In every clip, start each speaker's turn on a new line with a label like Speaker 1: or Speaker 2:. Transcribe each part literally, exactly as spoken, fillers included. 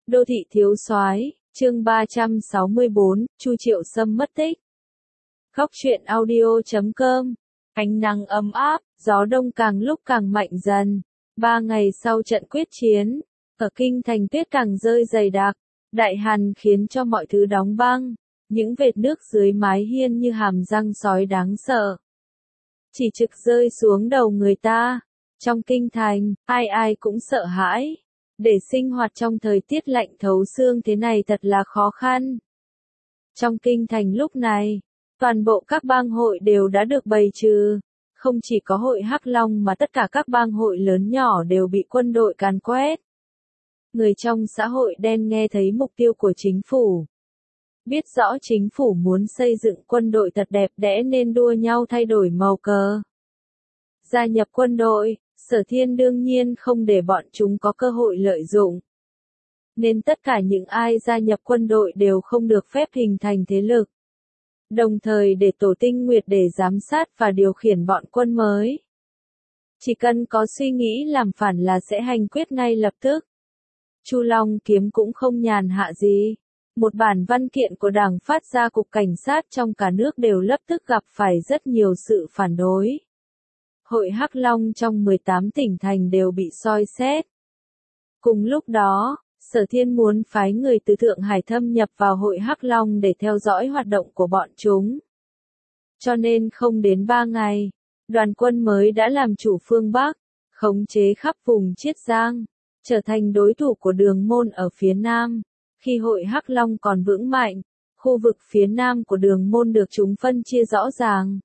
Speaker 1: Đô thị thiếu soái, chương ba trăm sáu mươi bốn, Chu Triệu Sâm mất tích. Góc truyện audio chấm com. Ánh nắng ấm áp, gió đông càng lúc càng mạnh dần. Ba ngày sau trận quyết chiến, ở kinh thành tuyết càng rơi dày đặc. Đại hàn khiến cho mọi thứ đóng băng. Những vệt nước dưới mái hiên như hàm răng sói đáng sợ. Chỉ trực rơi xuống đầu người ta. Trong kinh thành, ai ai cũng sợ hãi. Để sinh hoạt trong thời tiết lạnh thấu xương thế này thật là khó khăn. Trong kinh thành lúc này, toàn bộ các bang hội đều đã được bày trừ. Không chỉ có hội Hắc Long mà tất cả các bang hội lớn nhỏ đều bị quân đội càn quét. Người trong xã hội đen nghe thấy mục tiêu của chính phủ. Biết rõ chính phủ muốn xây dựng quân đội thật đẹp đẽ nên đua nhau thay đổi màu cờ. Gia nhập quân đội, Sở Thiên đương nhiên không để bọn chúng có cơ hội lợi dụng. Nên tất cả những ai gia nhập quân đội đều không được phép hình thành thế lực. Đồng thời để Tổ Tinh Nguyệt để giám sát và điều khiển bọn quân mới. Chỉ cần có suy nghĩ làm phản là sẽ hành quyết ngay lập tức. Chu Long Kiếm cũng không nhàn hạ gì. Một bản văn kiện của Đảng phát ra cục cảnh sát trong cả nước đều lập tức gặp phải rất nhiều sự phản đối. Hội Hắc Long trong mười tám tỉnh thành đều bị soi xét. Cùng lúc đó, Sở Thiên muốn phái người từ Thượng Hải thâm nhập vào Hội Hắc Long để theo dõi hoạt động của bọn chúng. Cho nên không đến ba ngày, đoàn quân mới đã làm chủ phương Bắc, khống chế khắp vùng Chiết Giang, trở thành đối thủ của Đường Môn ở phía Nam. Khi Hội Hắc Long còn vững mạnh, khu vực phía Nam của Đường Môn được chúng phân chia rõ ràng.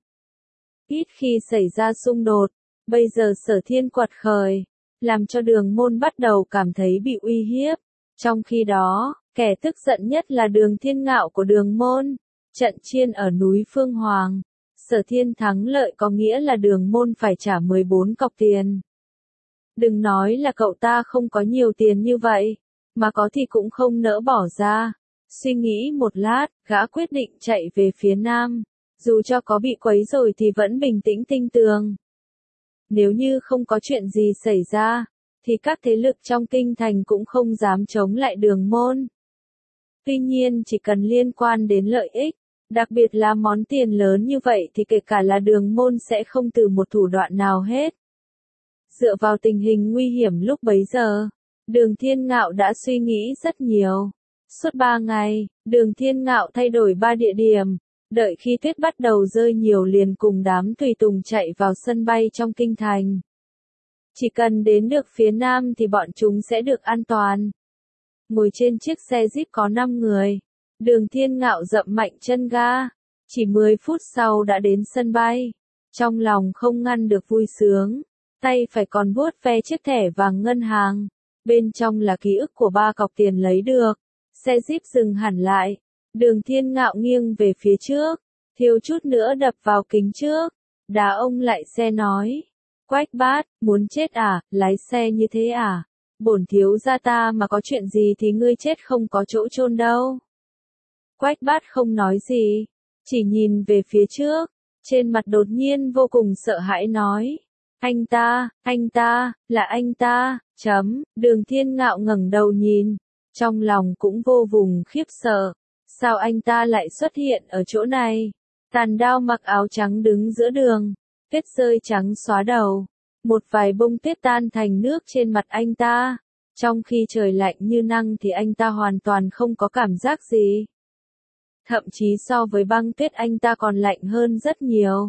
Speaker 1: Ít khi xảy ra xung đột, bây giờ Sở Thiên quật khởi, làm cho Đường Môn bắt đầu cảm thấy bị uy hiếp. Trong khi đó, kẻ tức giận nhất là Đường Thiên Ngạo của Đường Môn. Trận chiến ở núi Phương Hoàng, Sở Thiên thắng lợi có nghĩa là Đường Môn phải trả mười bốn cọc tiền. Đừng nói là cậu ta không có nhiều tiền như vậy, mà có thì cũng không nỡ bỏ ra. Suy nghĩ một lát, gã quyết định chạy về phía Nam. Dù cho có bị quấy rồi thì vẫn bình tĩnh tinh tường. Nếu như không có chuyện gì xảy ra, thì các thế lực trong kinh thành cũng không dám chống lại Đường Môn. Tuy nhiên chỉ cần liên quan đến lợi ích, đặc biệt là món tiền lớn như vậy thì kể cả là Đường Môn sẽ không từ một thủ đoạn nào hết. Dựa vào tình hình nguy hiểm lúc bấy giờ, Đường Thiên Ngạo đã suy nghĩ rất nhiều. Suốt ba ngày, Đường Thiên Ngạo thay đổi ba địa điểm. Đợi khi tuyết bắt đầu rơi nhiều liền cùng đám tùy tùng chạy vào sân bay trong kinh thành. Chỉ cần đến được phía Nam thì bọn chúng sẽ được an toàn. Ngồi trên chiếc xe Jeep có năm người. Đường Thiên Ngạo dậm mạnh chân ga. Chỉ mười phút sau đã đến sân bay. Trong lòng không ngăn được vui sướng. Tay phải còn vuốt ve chiếc thẻ vàng ngân hàng. Bên trong là ký ức của ba cọc tiền lấy được. Xe Jeep dừng hẳn lại. Đường Thiên Ngạo nghiêng về phía trước, thiếu chút nữa đập vào kính trước. Đá ông lại xe nói. Quách Bát, muốn chết à, lái xe như thế à? Bổn thiếu gia ta mà có chuyện gì thì ngươi chết không có chỗ chôn đâu. Quách Bát không nói gì, chỉ nhìn về phía trước, trên mặt đột nhiên vô cùng sợ hãi nói. Anh ta, anh ta, là anh ta, chấm, Đường Thiên Ngạo ngẩng đầu nhìn, trong lòng cũng vô vùng khiếp sợ. Sao anh ta lại xuất hiện ở chỗ này? Tàn Đao mặc áo trắng đứng giữa đường, tuyết rơi trắng xóa đầu. Một vài bông tuyết tan thành nước trên mặt anh ta. Trong khi trời lạnh như năng thì anh ta hoàn toàn không có cảm giác gì. Thậm chí so với băng tuyết anh ta còn lạnh hơn rất nhiều.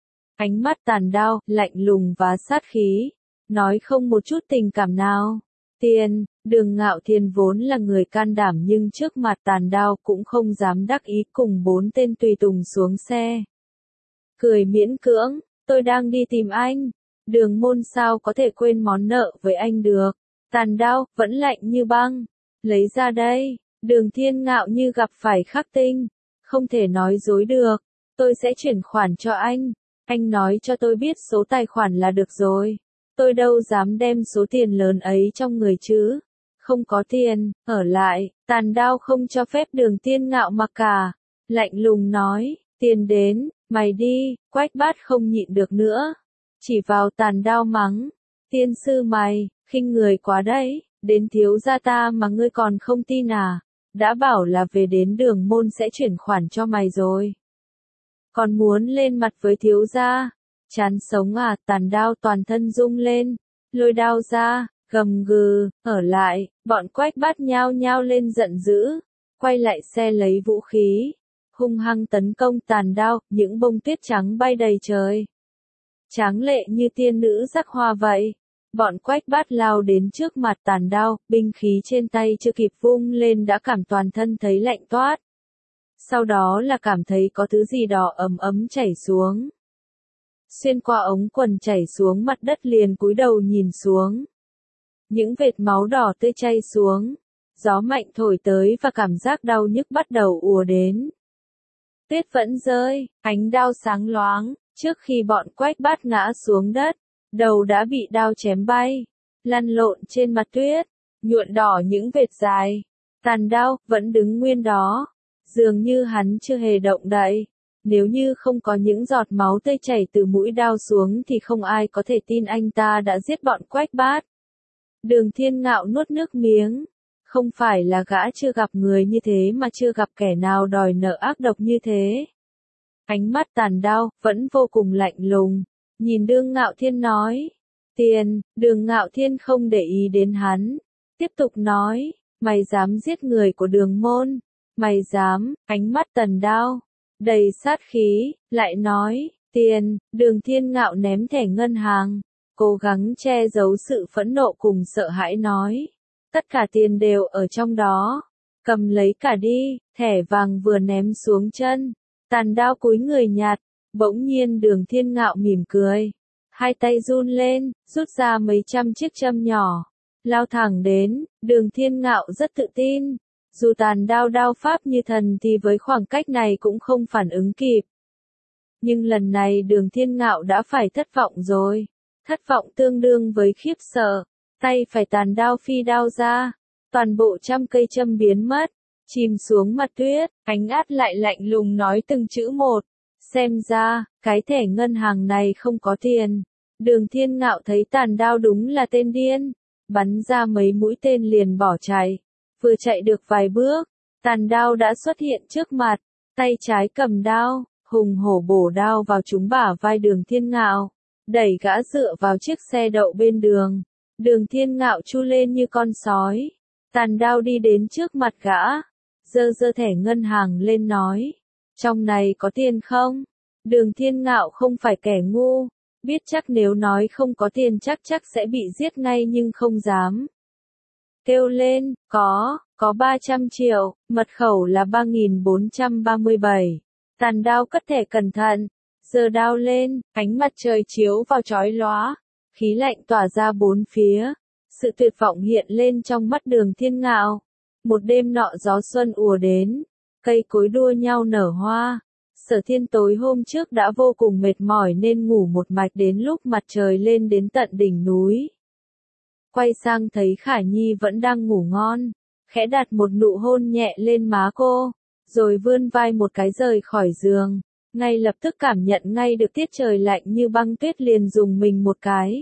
Speaker 1: Ánh mắt Tàn Đao, lạnh lùng và sát khí, nói không một chút tình cảm nào. Tiền, Đường Ngạo Thiên vốn là người can đảm nhưng trước mặt Tàn Đao cũng không dám đắc ý cùng bốn tên tùy tùng xuống xe. Cười miễn cưỡng, tôi đang đi tìm anh. Đường Môn sao có thể quên món nợ với anh được. Tàn Đao, vẫn lạnh như băng. Lấy ra đây. Đường Thiên Ngạo như gặp phải khắc tinh. Không thể nói dối được. Tôi sẽ chuyển khoản cho anh. Anh nói cho tôi biết số tài khoản là được rồi. Tôi đâu dám đem số tiền lớn ấy trong người chứ. Không có tiền, ở lại. Tàn Đao không cho phép Đường Thiên Ngạo mặc cả. Lạnh lùng nói, tiền đến, mày đi. Quách Bát không nhịn được nữa. Chỉ vào Tàn Đao mắng. Tiên sư mày, khinh người quá đấy. Đến thiếu gia ta mà ngươi còn không tin à? Đã bảo là về đến đường môn sẽ chuyển khoản cho mày rồi. Còn muốn lên mặt với thiếu gia? Chán sống à? Tàn đao toàn thân rung lên, lôi đao ra, gầm gừ, ở lại, bọn Quách Bát nhao nhao lên giận dữ, quay lại xe lấy vũ khí, hung hăng tấn công Tàn đao, những bông tuyết trắng bay đầy trời. Tráng lệ như tiên nữ sắc hoa vậy. Bọn Quách Bát lao đến trước mặt Tàn đao, binh khí trên tay chưa kịp vung lên đã cảm toàn thân thấy lạnh toát. Sau đó là cảm thấy có thứ gì đó ấm ấm chảy xuống. Xuyên qua ống quần chảy xuống mặt đất liền cúi đầu nhìn xuống. Những vệt máu đỏ tươi chay xuống. Gió mạnh thổi tới và cảm giác đau nhức bắt đầu ùa đến. Tuyết vẫn rơi, ánh đao sáng loáng, trước khi bọn Quách Bát ngã xuống đất, đầu đã bị đao chém bay, lăn lộn trên mặt tuyết, nhuộn đỏ những vệt dài. Tàn đao vẫn đứng nguyên đó, dường như hắn chưa hề động đậy. Nếu như không có những giọt máu tươi chảy từ mũi đao xuống thì không ai có thể tin anh ta đã giết bọn Quách Bát. Đường Thiên Ngạo nuốt nước miếng. Không phải là gã chưa gặp người như thế mà chưa gặp kẻ nào đòi nợ ác độc như thế. Ánh mắt Tàn đao vẫn vô cùng lạnh lùng, nhìn Đường Ngạo Thiên nói. Tiền, Đường Ngạo Thiên không để ý đến hắn. Tiếp tục nói, mày dám giết người của Đường môn. Mày dám, ánh mắt Tàn đao đầy sát khí, lại nói, tiền, Đường Thiên Ngạo ném thẻ ngân hàng, cố gắng che giấu sự phẫn nộ cùng sợ hãi nói. Tất cả tiền đều ở trong đó, cầm lấy cả đi, thẻ vàng vừa ném xuống chân, Tàn đao cúi người nhặt, bỗng nhiên Đường Thiên Ngạo mỉm cười, hai tay run lên, rút ra mấy trăm chiếc châm nhỏ, lao thẳng đến. Đường Thiên Ngạo rất tự tin. Dù Tàn đao đao pháp như thần thì với khoảng cách này cũng không phản ứng kịp. Nhưng lần này Đường Thiên Ngạo đã phải thất vọng rồi. Thất vọng tương đương với khiếp sợ. Tay phải Tàn đao phi đao ra. Toàn bộ trăm cây châm biến mất. Chìm xuống mặt tuyết. Ánh át lại lạnh lùng nói từng chữ một. Xem ra, cái thẻ ngân hàng này không có tiền. Đường Thiên Ngạo thấy Tàn đao đúng là tên điên. Bắn ra mấy mũi tên liền bỏ chạy. Vừa chạy được vài bước, Tàn đao đã xuất hiện trước mặt, tay trái cầm đao, hùng hổ bổ đao vào trúng bả vai Đường Thiên Ngạo, đẩy gã dựa vào chiếc xe đậu bên đường. Đường Thiên Ngạo chu lên như con sói. Tàn đao đi đến trước mặt gã, giơ giơ thẻ ngân hàng lên nói, trong này có tiền không? Đường Thiên Ngạo không phải kẻ ngu, biết chắc nếu nói không có tiền chắc chắc sẽ bị giết ngay nhưng không dám. Kêu lên, có, có ba trăm triệu, mật khẩu là ba nghìn bốn trăm ba mươi bảy. Tàn đao cất thẻ cẩn thận, giơ đao lên, ánh mặt trời chiếu vào chói lóa, khí lạnh tỏa ra bốn phía, sự tuyệt vọng hiện lên trong mắt Đường Thiên Ngạo. Một đêm nọ gió xuân ùa đến, cây cối đua nhau nở hoa. Sở Thiên tối hôm trước đã vô cùng mệt mỏi nên ngủ một mạch đến lúc mặt trời lên đến tận đỉnh núi. Quay sang thấy Khả Nhi vẫn đang ngủ ngon, khẽ đặt một nụ hôn nhẹ lên má cô, rồi vươn vai một cái rời khỏi giường, ngay lập tức cảm nhận ngay được tiết trời lạnh như băng tuyết liền dùng mình một cái.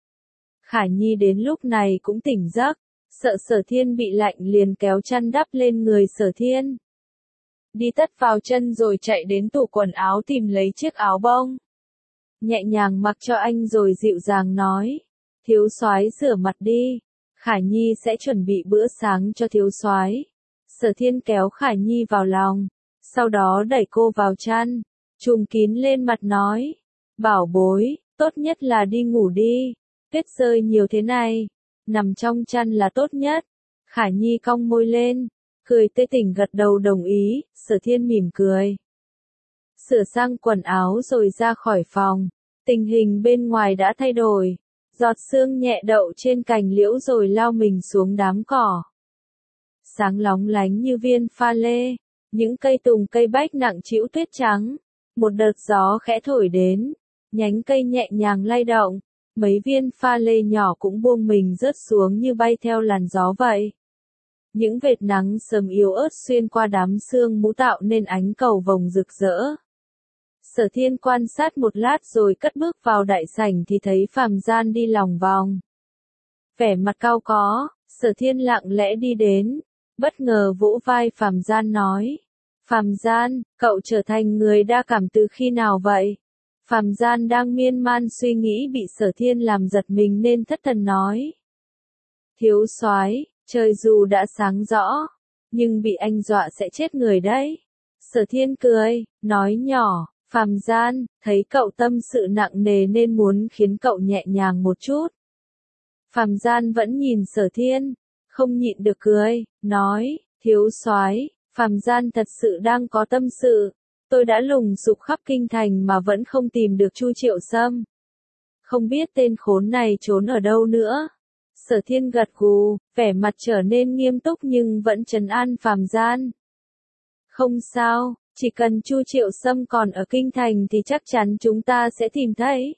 Speaker 1: Khả Nhi đến lúc này cũng tỉnh giấc, sợ Sở Thiên bị lạnh liền kéo chăn đắp lên người Sở Thiên. Đi tất vào chân rồi chạy đến tủ quần áo tìm lấy chiếc áo bông. Nhẹ nhàng mặc cho anh rồi dịu dàng nói. Thiếu soái rửa mặt đi, Khả Nhi sẽ chuẩn bị bữa sáng cho thiếu soái. Sở Thiên kéo Khả Nhi vào lòng, sau đó đẩy cô vào chăn, trùm kín lên mặt nói, bảo bối, tốt nhất là đi ngủ đi, tuyết rơi nhiều thế này, nằm trong chăn là tốt nhất. Khả Nhi cong môi lên, cười tươi tỉnh gật đầu đồng ý. Sở Thiên mỉm cười, sửa sang quần áo rồi ra khỏi phòng. Tình hình bên ngoài đã thay đổi. Giọt sương nhẹ đậu trên cành liễu rồi lao mình xuống đám cỏ. Sáng lóng lánh như viên pha lê, những cây tùng cây bách nặng trĩu tuyết trắng. Một đợt gió khẽ thổi đến, nhánh cây nhẹ nhàng lay động, mấy viên pha lê nhỏ cũng buông mình rớt xuống như bay theo làn gió vậy. Những vệt nắng sớm yếu ớt xuyên qua đám sương mù tạo nên ánh cầu vồng rực rỡ. Sở Thiên quan sát một lát rồi cất bước vào đại sảnh thì thấy Phàm Gian đi lòng vòng. Vẻ mặt cau có, Sở Thiên lặng lẽ đi đến, bất ngờ vỗ vai Phàm Gian nói. Phàm Gian, cậu trở thành người đa cảm từ khi nào vậy? Phàm Gian đang miên man suy nghĩ bị Sở Thiên làm giật mình nên thất thần nói. Thiếu soái, trời dù đã sáng rõ, nhưng bị anh dọa sẽ chết người đấy. Sở Thiên cười, nói nhỏ, Phàm Gian, thấy cậu tâm sự nặng nề nên muốn khiến cậu nhẹ nhàng một chút. Phàm Gian vẫn nhìn Sở Thiên, không nhịn được cười, nói, thiếu soái, Phàm Gian thật sự đang có tâm sự. Tôi đã lùng sục khắp kinh thành mà vẫn không tìm được Chu Triệu Sâm. Không biết tên khốn này trốn ở đâu nữa. Sở Thiên gật gù, vẻ mặt trở nên nghiêm túc nhưng vẫn trấn an Phàm Gian. Không sao, chỉ cần Chu Triệu Sâm còn ở kinh thành thì chắc chắn chúng ta sẽ tìm thấy.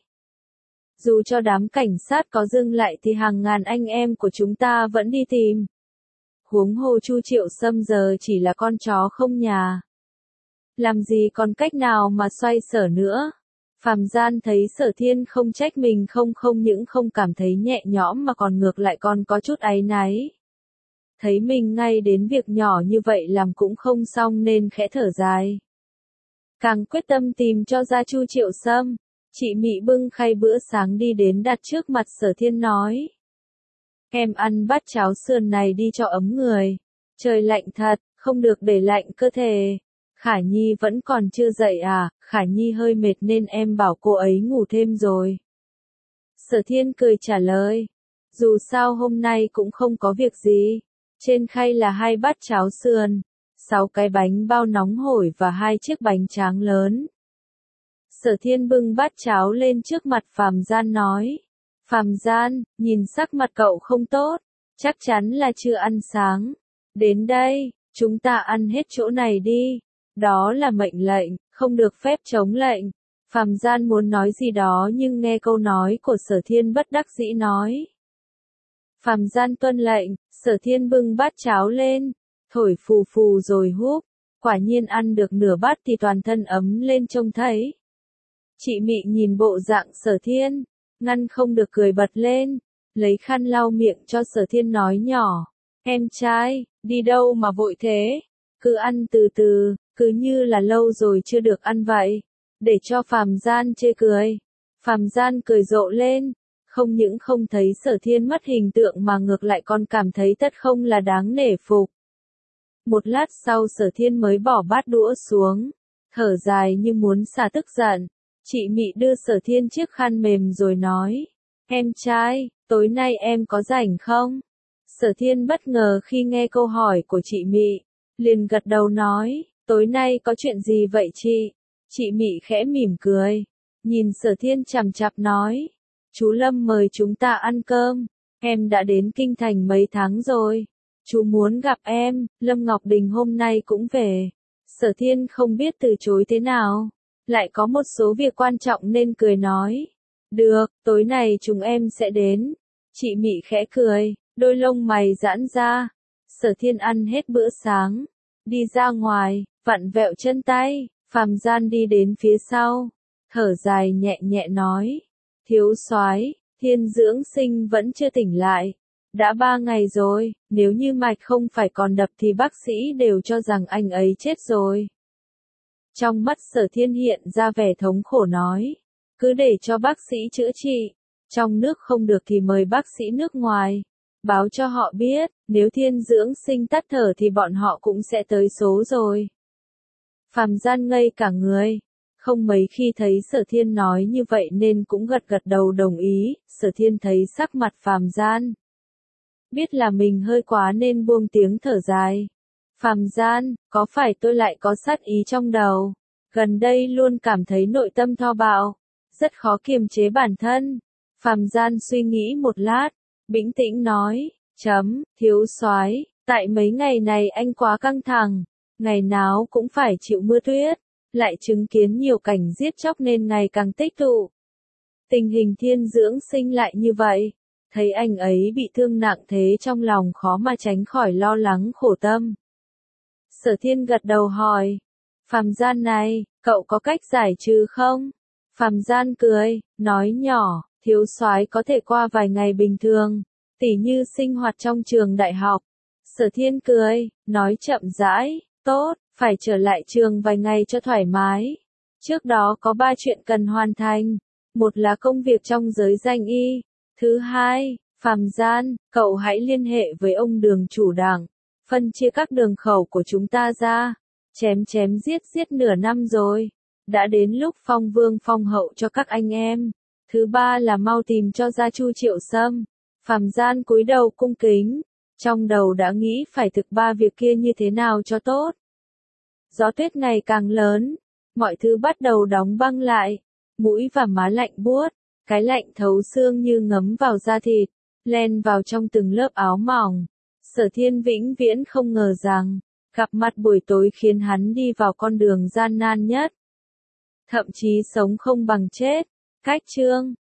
Speaker 1: Dù cho đám cảnh sát có dừng lại thì hàng ngàn anh em của chúng ta vẫn đi tìm. Huống hồ Chu Triệu Sâm giờ chỉ là con chó không nhà. Làm gì còn cách nào mà xoay sở nữa. Phàm Gian thấy Sở Thiên không trách mình không không những không cảm thấy nhẹ nhõm mà còn ngược lại còn có chút áy náy. Thấy mình ngay đến việc nhỏ như vậy làm cũng không xong nên khẽ thở dài. Càng quyết tâm tìm cho ra Chu Triệu Sâm, chị Mị bưng khay bữa sáng đi đến đặt trước mặt Sở Thiên nói. Em ăn bát cháo sườn này đi cho ấm người. Trời lạnh thật, không được để lạnh cơ thể. Khả Nhi vẫn còn chưa dậy à, Khả Nhi hơi mệt nên em bảo cô ấy ngủ thêm rồi. Sở Thiên cười trả lời. Dù sao hôm nay cũng không có việc gì. Trên khay là hai bát cháo sườn, sáu cái bánh bao nóng hổi và hai chiếc bánh tráng lớn. Sở Thiên bưng bát cháo lên trước mặt Phàm Gian nói. Phàm Gian, nhìn sắc mặt cậu không tốt, chắc chắn là chưa ăn sáng. Đến đây, chúng ta ăn hết chỗ này đi. Đó là mệnh lệnh, không được phép chống lệnh. Phàm Gian muốn nói gì đó nhưng nghe câu nói của Sở Thiên bất đắc dĩ nói. Phàm Gian tuân lệnh, Sở Thiên bưng bát cháo lên, thổi phù phù rồi húp. Quả nhiên ăn được nửa bát thì toàn thân ấm lên trông thấy. Chị Mị nhìn bộ dạng Sở Thiên, ngăn không được cười bật lên, lấy khăn lau miệng cho Sở Thiên nói nhỏ. Em trai, đi đâu mà vội thế? Cứ ăn từ từ, cứ như là lâu rồi chưa được ăn vậy. Để cho Phàm Gian chê cười. Phàm Gian cười rộ lên, không những không thấy Sở Thiên mất hình tượng mà ngược lại còn cảm thấy tất không là đáng nể phục. Một lát sau Sở Thiên mới bỏ bát đũa xuống, thở dài như muốn xả tức giận. Chị Mị đưa Sở Thiên chiếc khăn mềm rồi nói. Em trai, tối nay em có rảnh không? Sở Thiên bất ngờ khi nghe câu hỏi của chị Mị, liền gật đầu nói. Tối nay có chuyện gì vậy chị? Chị Mị khẽ mỉm cười, nhìn Sở Thiên chằm chằm nói. Chú Lâm mời chúng ta ăn cơm. Em đã đến kinh thành mấy tháng rồi. Chú muốn gặp em. Lâm Ngọc Đình hôm nay cũng về. Sở Thiên không biết từ chối thế nào. Lại có một số việc quan trọng nên cười nói. Được, tối nay chúng em sẽ đến. Chị Mị khẽ cười, đôi lông mày giãn ra. Sở Thiên ăn hết bữa sáng, đi ra ngoài, vặn vẹo chân tay. Phàm Gian đi đến phía sau, thở dài nhẹ nhẹ nói. Thiếu soái, Thiên Dưỡng Sinh vẫn chưa tỉnh lại. Đã ba ngày rồi, nếu như mạch không phải còn đập thì bác sĩ đều cho rằng anh ấy chết rồi. Trong mắt Sở Thiên hiện ra vẻ thống khổ nói. Cứ để cho bác sĩ chữa trị. Trong nước không được thì mời bác sĩ nước ngoài. Báo cho họ biết, nếu Thiên Dưỡng Sinh tắt thở thì bọn họ cũng sẽ tới số rồi. Phàm Gian ngây cả người. Không mấy khi thấy Sở Thiên nói như vậy nên cũng gật gật đầu đồng ý. Sở Thiên thấy sắc mặt Phàm Gian, biết là mình hơi quá nên buông tiếng thở dài. Phàm Gian, có phải tôi lại có sát ý trong đầu? Gần đây luôn cảm thấy nội tâm thô bạo, rất khó kiềm chế bản thân. Phàm Gian suy nghĩ một lát, bình tĩnh nói, chấm, thiếu soái, tại mấy ngày này anh quá căng thẳng, ngày nào cũng phải chịu mưa tuyết, lại chứng kiến nhiều cảnh giết chóc nên ngày càng tích tụ. Tình hình Thiên Dưỡng Sinh lại như vậy, thấy anh ấy bị thương nặng thế trong lòng khó mà tránh khỏi lo lắng khổ tâm. Sở Thiên gật đầu hỏi, Phàm Gian này, cậu có cách giải trừ không? Phàm Gian cười, nói nhỏ, thiếu soái có thể qua vài ngày bình thường, Tỉ như sinh hoạt trong trường đại học. Sở Thiên cười, nói chậm rãi, tốt, phải trở lại trường vài ngày cho thoải mái. Trước đó có ba chuyện cần hoàn thành. Một là công việc trong giới danh y. Thứ hai, Phàm Gian, cậu hãy liên hệ với ông đường chủ đảng. Phân chia các đường khẩu của chúng ta ra. Chém chém giết giết nửa năm rồi. Đã đến lúc phong vương phong hậu cho các anh em. Thứ ba là mau tìm cho ra Chu Triệu Sâm. Phàm Gian cúi đầu cung kính. Trong đầu đã nghĩ phải thực ba việc kia như thế nào cho tốt. Gió tuyết ngày càng lớn. Mọi thứ bắt đầu đóng băng lại. Mũi và má lạnh buốt. Cái lạnh thấu xương như ngấm vào da thịt. Len vào trong từng lớp áo mỏng. Sở Thiên vĩnh viễn không ngờ rằng. Gặp mặt buổi tối khiến hắn đi vào con đường gian nan nhất. Thậm chí sống không bằng chết. Cách chương